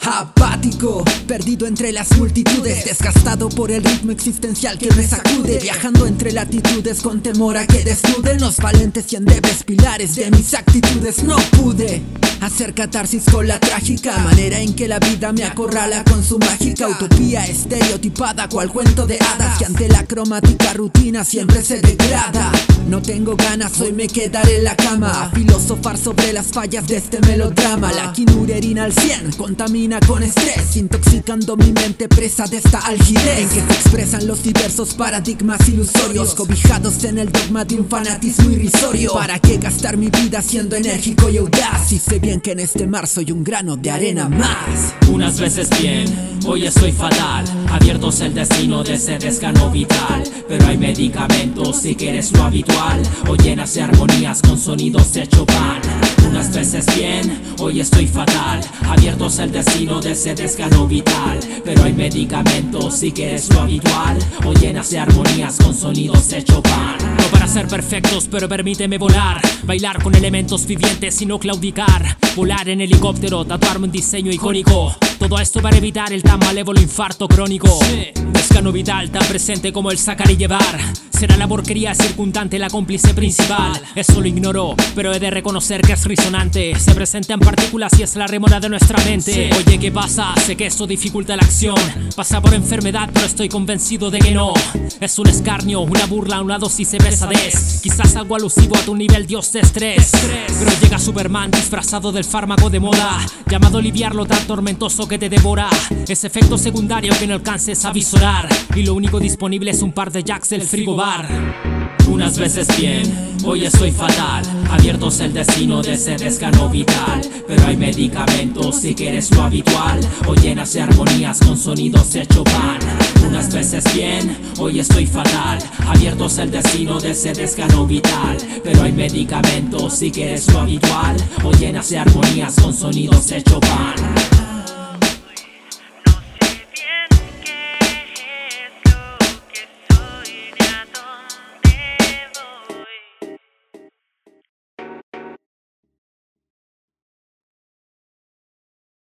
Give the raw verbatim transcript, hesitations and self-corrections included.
Apático, perdido entre las multitudes, desgastado por el ritmo existencial que me sacude, viajando entre latitudes con temor a que desnuden los valentes y endebles pilares de mis actitudes. No pude hacer catarsis con la trágica manera en que la vida me acorrala con su mágica utopía estereotipada cual cuento de hadas que ante la cromática rutina siempre se degrada. No tengo ganas, hoy me quedaré en la cama a filosofar sobre las fallas de este melodrama. La quinurerina al cien contamina con estrés, intoxicando mi mente presa de esta algidez en que se expresan los diversos paradigmas ilusorios, cobijados en el dogma de un fanatismo irrisorio. ¿Para qué gastar mi vida siendo enérgico y audaz? Y sé bien que en este mar soy un grano de arena más. Unas veces bien, hoy estoy fatal, abiertos el destino de ese desgano vital. Pero hay medicamentos si quieres lo habitual, o llenas de armonías con sonidos de Chopin. Unas veces bien, hoy estoy fatal, abiertos el destino de ese desgano vital. Pero hay medicamentos si quieres lo habitual, o llenas de armonías con sonidos de Chopin. No para ser perfectos, pero permíteme volar, bailar con elementos vivientes y no claudicar. Volar en helicóptero, tatuarme un diseño icónico. Todo esto para evitar el tan malévolo infarto crónico. Desgano vital tan presente como el sacar y llevar. Será la porquería circundante la cómplice principal. Eso lo ignoro, pero he de reconocer que es risonante. Se presenta en partículas y es la rémora de nuestra mente. Oye, ¿qué pasa? Sé que esto dificulta la acción. Pasa por enfermedad, pero estoy convencido de que no. Es un escarnio, una burla, una dosis de pesadez. Quizás algo alusivo a tu nivel dios de estrés. Pero llega Superman disfrazado del fármaco de moda, llamado a aliviar lo tan tormentoso que te devora. Ese efecto secundario que no alcances a visorar, y lo único disponible es un par de jacks del frigobar. Unas veces bien, hoy estoy fatal, abiertos el destino de ese desgano vital. Pero hay medicamentos si quieres lo habitual, o llenas de armonías con sonidos de Chopin. Unas veces bien, hoy estoy fatal, abiertos el destino de ese desgano vital. Pero hay medicamentos si quieres lo habitual, o llenas de armonías con sonidos de Chopin.